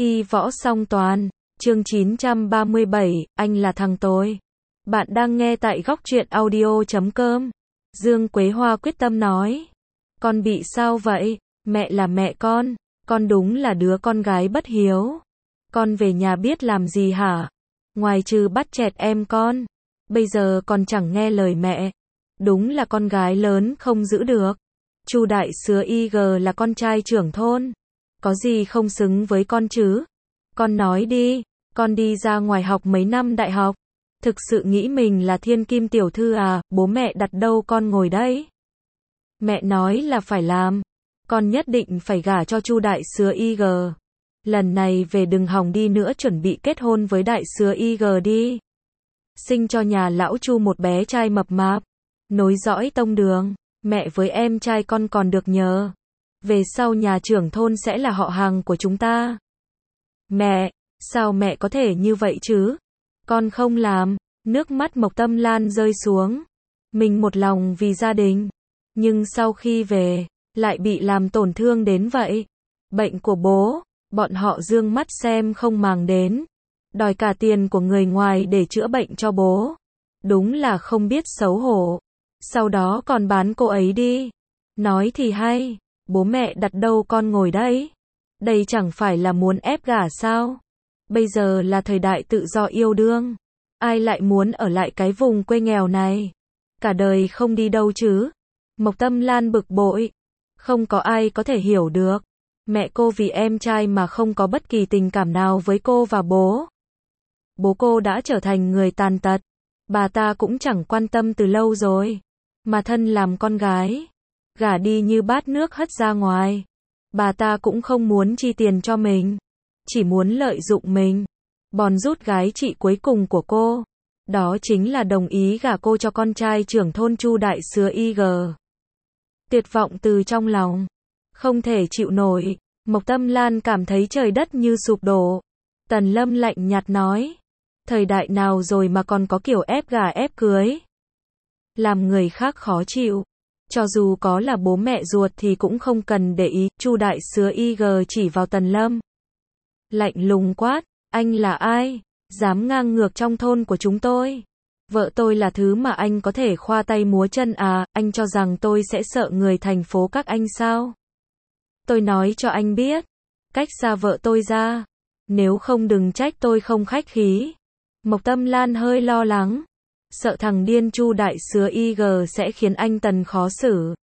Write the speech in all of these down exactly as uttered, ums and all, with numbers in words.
Y võ song toàn, chương chín trăm ba mươi bảy, anh là thằng tôi. Bạn đang nghe tại góc truyện audio chấm com. Dương Quế Hoa quyết tâm nói. Con bị sao vậy? Mẹ là mẹ con. Con đúng là đứa con gái bất hiếu. Con về nhà biết làm gì hả? Ngoài trừ bắt chẹt em con. Bây giờ còn chẳng nghe lời mẹ. Đúng là con gái lớn không giữ được. Chu đại sứ i giê là con trai trưởng thôn. Có gì không xứng với con chứ? Con nói đi, con đi ra ngoài học mấy năm đại học. Thực sự nghĩ mình là thiên kim tiểu thư à, bố mẹ đặt đâu con ngồi đấy. Mẹ nói là phải làm. Con nhất định phải gả cho Chu đại sứ i giê. Lần này về đừng hòng đi nữa, chuẩn bị kết hôn với đại sứ i giê đi. Sinh cho nhà lão Chu một bé trai mập mạp. Nối dõi tông đường. Mẹ với em trai con còn được nhờ. Về sau nhà trưởng thôn sẽ là họ hàng của chúng ta. Mẹ, sao mẹ có thể như vậy chứ? Con không làm. Nước mắt Mộc Tâm Lan rơi xuống. Mình một lòng vì gia đình. Nhưng sau khi về, lại bị làm tổn thương đến vậy. Bệnh của bố, bọn họ dương mắt xem không màng đến. Đòi cả tiền của người ngoài để chữa bệnh cho bố. Đúng là không biết xấu hổ. Sau đó còn bán cô ấy đi. Nói thì hay. Bố mẹ đặt đâu con ngồi đấy. Đây chẳng phải là muốn ép gả sao? Bây giờ là thời đại tự do yêu đương. Ai lại muốn ở lại cái vùng quê nghèo này? Cả đời không đi đâu chứ? Mộc Tâm Lan bực bội. Không có ai có thể hiểu được. Mẹ cô vì em trai mà không có bất kỳ tình cảm nào với cô và bố. Bố cô đã trở thành người tàn tật. Bà ta cũng chẳng quan tâm từ lâu rồi. Mà thân làm con gái. Gả đi như bát nước hất ra ngoài. Bà ta cũng không muốn chi tiền cho mình. Chỉ muốn lợi dụng mình. Bòn rút gái chị cuối cùng của cô. Đó chính là đồng ý gả cô cho con trai trưởng thôn Chu đại sứ i giê. Tuyệt vọng từ trong lòng. Không thể chịu nổi. Mộc Tâm Lan cảm thấy trời đất như sụp đổ. Tần Lâm lạnh nhạt nói. Thời đại nào rồi mà còn có kiểu ép gả ép cưới. Làm người khác khó chịu. Cho dù có là bố mẹ ruột thì cũng không cần để ý. Chu đại sứ i giê chỉ vào Tần Lâm. Lạnh lùng quát. Anh là ai? Dám ngang ngược trong thôn của chúng tôi. Vợ tôi là thứ mà anh có thể khoa tay múa chân à? Anh cho rằng tôi sẽ sợ người thành phố các anh sao? Tôi nói cho anh biết. Cách xa vợ tôi ra. Nếu không đừng trách tôi không khách khí. Mộc Tâm Lan hơi lo lắng. Sợ thằng điên Chu đại sứ i giê sẽ khiến anh Tần khó xử.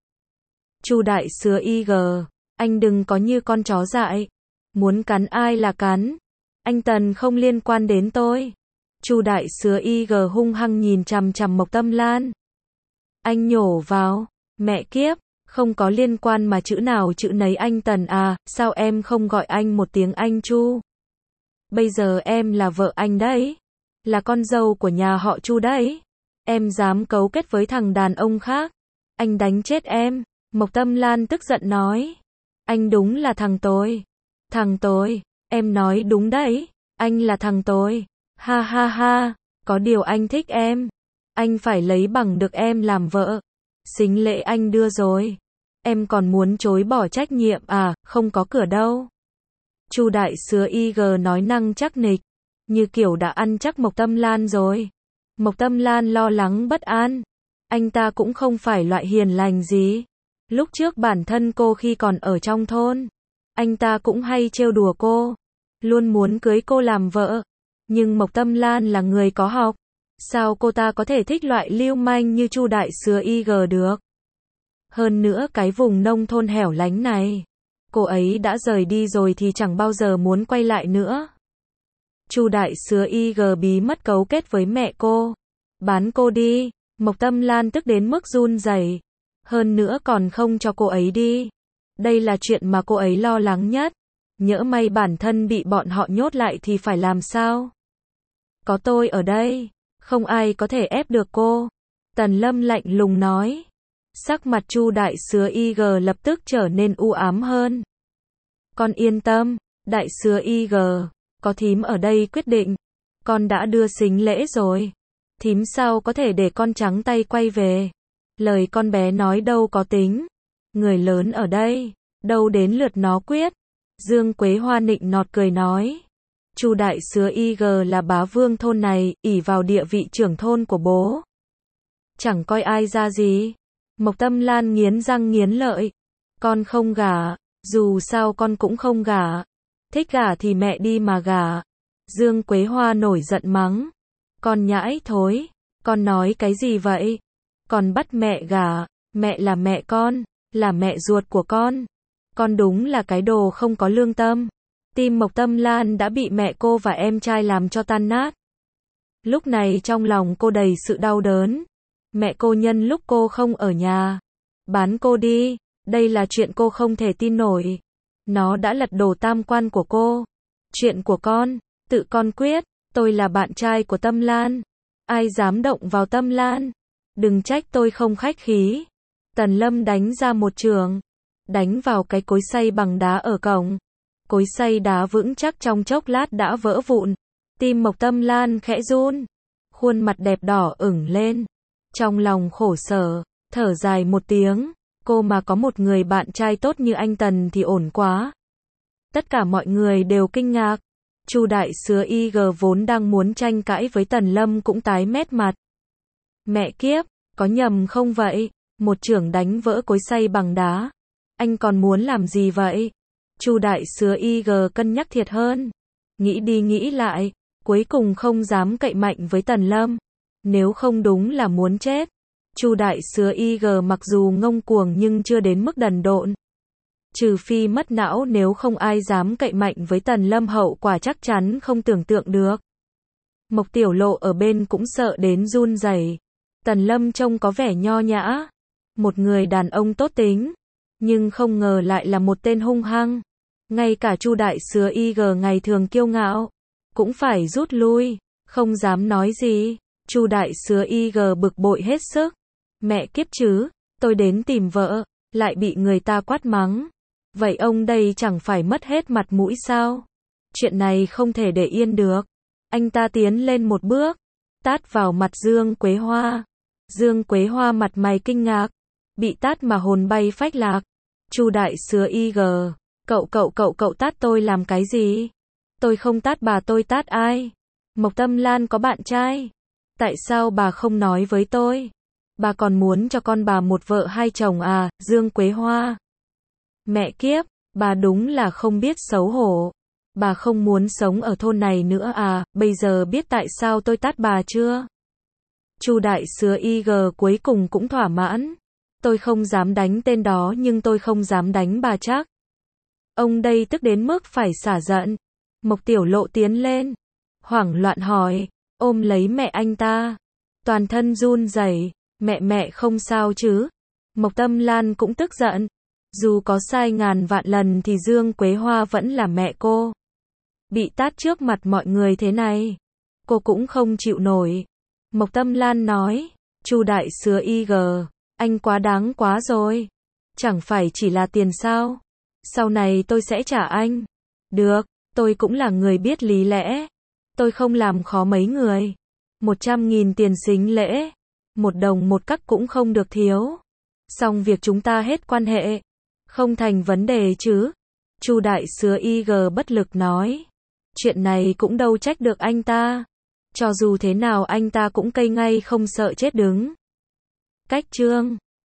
Chu đại sứ i giê, anh đừng có như con chó dại. Muốn cắn ai là cắn. Anh Tần không liên quan đến tôi. Chu đại sứ i giê hung hăng nhìn chằm chằm Mộc Tâm Lan. Anh nhổ vào. Mẹ kiếp, không có liên quan mà chữ nào chữ nấy anh Tần à, sao em không gọi anh một tiếng anh Chu? Bây giờ em là vợ anh đấy. Là con dâu của nhà họ Chu đấy. Em dám cấu kết với thằng đàn ông khác. Anh đánh chết em. Mộc Tâm Lan tức giận nói. Anh đúng là thằng tôi. Thằng tôi. Em nói đúng đấy. Anh là thằng tôi. Ha ha ha. Có điều anh thích em. Anh phải lấy bằng được em làm vợ. Sính lễ anh đưa rồi. Em còn muốn chối bỏ trách nhiệm à? Không có cửa đâu. Chu đại sứ i giê nói năng chắc nịch. Như kiểu đã ăn chắc Mộc Tâm Lan rồi. Mộc Tâm Lan lo lắng bất an. Anh ta cũng không phải loại hiền lành gì. Lúc trước bản thân cô khi còn ở trong thôn. Anh ta cũng hay trêu đùa cô. Luôn muốn cưới cô làm vợ. Nhưng Mộc Tâm Lan là người có học. Sao cô ta có thể thích loại lưu manh như Chu đại sứ i giê được? Hơn nữa cái vùng nông thôn hẻo lánh này. Cô ấy đã rời đi rồi thì chẳng bao giờ muốn quay lại nữa. Chu đại sứ i giê bí mật cấu kết với mẹ cô. Bán cô đi. Mộc Tâm Lan tức đến mức run rẩy. Hơn nữa còn không cho cô ấy đi. Đây là chuyện mà cô ấy lo lắng nhất. Nhỡ may bản thân bị bọn họ nhốt lại thì phải làm sao? Có tôi ở đây. Không ai có thể ép được cô. Tần Lâm lạnh lùng nói. Sắc mặt Chu đại sứ i giê lập tức trở nên u ám hơn. Con yên tâm. Đại sứ i giê. Có thím ở đây quyết định. Con đã đưa sính lễ rồi. Thím sao có thể để con trắng tay quay về. Lời con bé nói đâu có tính. Người lớn ở đây. Đâu đến lượt nó quyết. Dương Quế Hoa nịnh nọt cười nói. Chu đại sứ i giê là bá vương thôn này, ỷ vào địa vị trưởng thôn của bố. Chẳng coi ai ra gì. Mộc Tâm Lan nghiến răng nghiến lợi. Con không gả, dù sao con cũng không gả. Thích gả thì mẹ đi mà gả. Dương Quế Hoa nổi giận mắng. Con nhãi thối, con nói cái gì vậy? Con bắt mẹ gả, mẹ là mẹ con, là mẹ ruột của con. Con đúng là cái đồ không có lương tâm. Tim Mộc Tâm Lan đã bị mẹ cô và em trai làm cho tan nát. Lúc này trong lòng cô đầy sự đau đớn. Mẹ cô nhân lúc cô không ở nhà, bán cô đi, đây là chuyện cô không thể tin nổi. Nó đã lật đổ tam quan của cô. Chuyện của con, tự con quyết, tôi là bạn trai của Tâm Lan. Ai dám động vào Tâm Lan? Đừng trách tôi không khách khí. Tần Lâm đánh ra một trường, đánh vào cái cối xay bằng đá ở cổng. Cối xay đá vững chắc trong chốc lát đã vỡ vụn. Tim Mộc Tâm Lan khẽ run, khuôn mặt đẹp đỏ ửng lên. Trong lòng khổ sở, thở dài một tiếng, cô mà có một người bạn trai tốt như anh Tần thì ổn quá. Tất cả mọi người đều kinh ngạc. Chu đại sứ i giê vốn đang muốn tranh cãi với Tần Lâm cũng tái mét mặt. Mẹ kiếp, có nhầm không vậy? Một chưởng đánh vỡ cối xay bằng đá. Anh còn muốn làm gì vậy? Chu đại sứ i giê cân nhắc thiệt hơn. Nghĩ đi nghĩ lại, cuối cùng không dám cậy mạnh với Tần Lâm. Nếu không đúng là muốn chết. Chu đại sứ i giê mặc dù ngông cuồng nhưng chưa đến mức đần độn. Trừ phi mất não, nếu không ai dám cậy mạnh với Tần Lâm, hậu quả chắc chắn không tưởng tượng được. Mộc Tiểu Lộ ở bên cũng sợ đến run rẩy. Tần Lâm trông có vẻ nho nhã, một người đàn ông tốt tính, nhưng không ngờ lại là một tên hung hăng. Ngay cả Chu đại sứ i giê ngày thường kiêu ngạo cũng phải rút lui, không dám nói gì. Chu đại sứ i giê bực bội hết sức. Mẹ kiếp chứ, tôi đến tìm vợ, lại bị người ta quát mắng. Vậy ông đây chẳng phải mất hết mặt mũi sao? Chuyện này không thể để yên được. Anh ta tiến lên một bước, tát vào mặt Dương Quế Hoa. Dương Quế Hoa mặt mày kinh ngạc, bị tát mà hồn bay phách lạc. Chu đại sứ i giê, cậu cậu cậu cậu tát tôi làm cái gì? Tôi không tát bà, tôi tát ai? Mộc Tâm Lan có bạn trai. Tại sao bà không nói với tôi? Bà còn muốn cho con bà một vợ hai chồng à? Dương Quế Hoa. Mẹ kiếp, bà đúng là không biết xấu hổ. Bà không muốn sống ở thôn này nữa à? Bây giờ biết tại sao tôi tát bà chưa? Chu đại sứ i giê cuối cùng cũng thỏa mãn. Tôi không dám đánh tên đó nhưng tôi không dám đánh bà chắc. Ông đây tức đến mức phải xả giận. Mộc Tiểu Lộ tiến lên, hoảng loạn hỏi, ôm lấy mẹ anh ta. Toàn thân run rẩy, mẹ mẹ không sao chứ? Mộc Tâm Lan cũng tức giận. Dù có sai ngàn vạn lần thì Dương Quế Hoa vẫn là mẹ cô. Bị tát trước mặt mọi người thế này, cô cũng không chịu nổi. Mộc Tâm Lan nói, Chu đại sứ i giê, anh quá đáng quá rồi. Chẳng phải chỉ là tiền sao? Sau này tôi sẽ trả anh. Được, tôi cũng là người biết lý lẽ. Tôi không làm khó mấy người. Một trăm nghìn tiền sính lễ. Một đồng một cắc cũng không được thiếu. Xong việc chúng ta hết quan hệ. Không thành vấn đề chứ? Chu đại sứ i giê bất lực nói. Chuyện này cũng đâu trách được anh ta. Cho dù thế nào anh ta cũng cây ngay không sợ chết đứng. Cách chương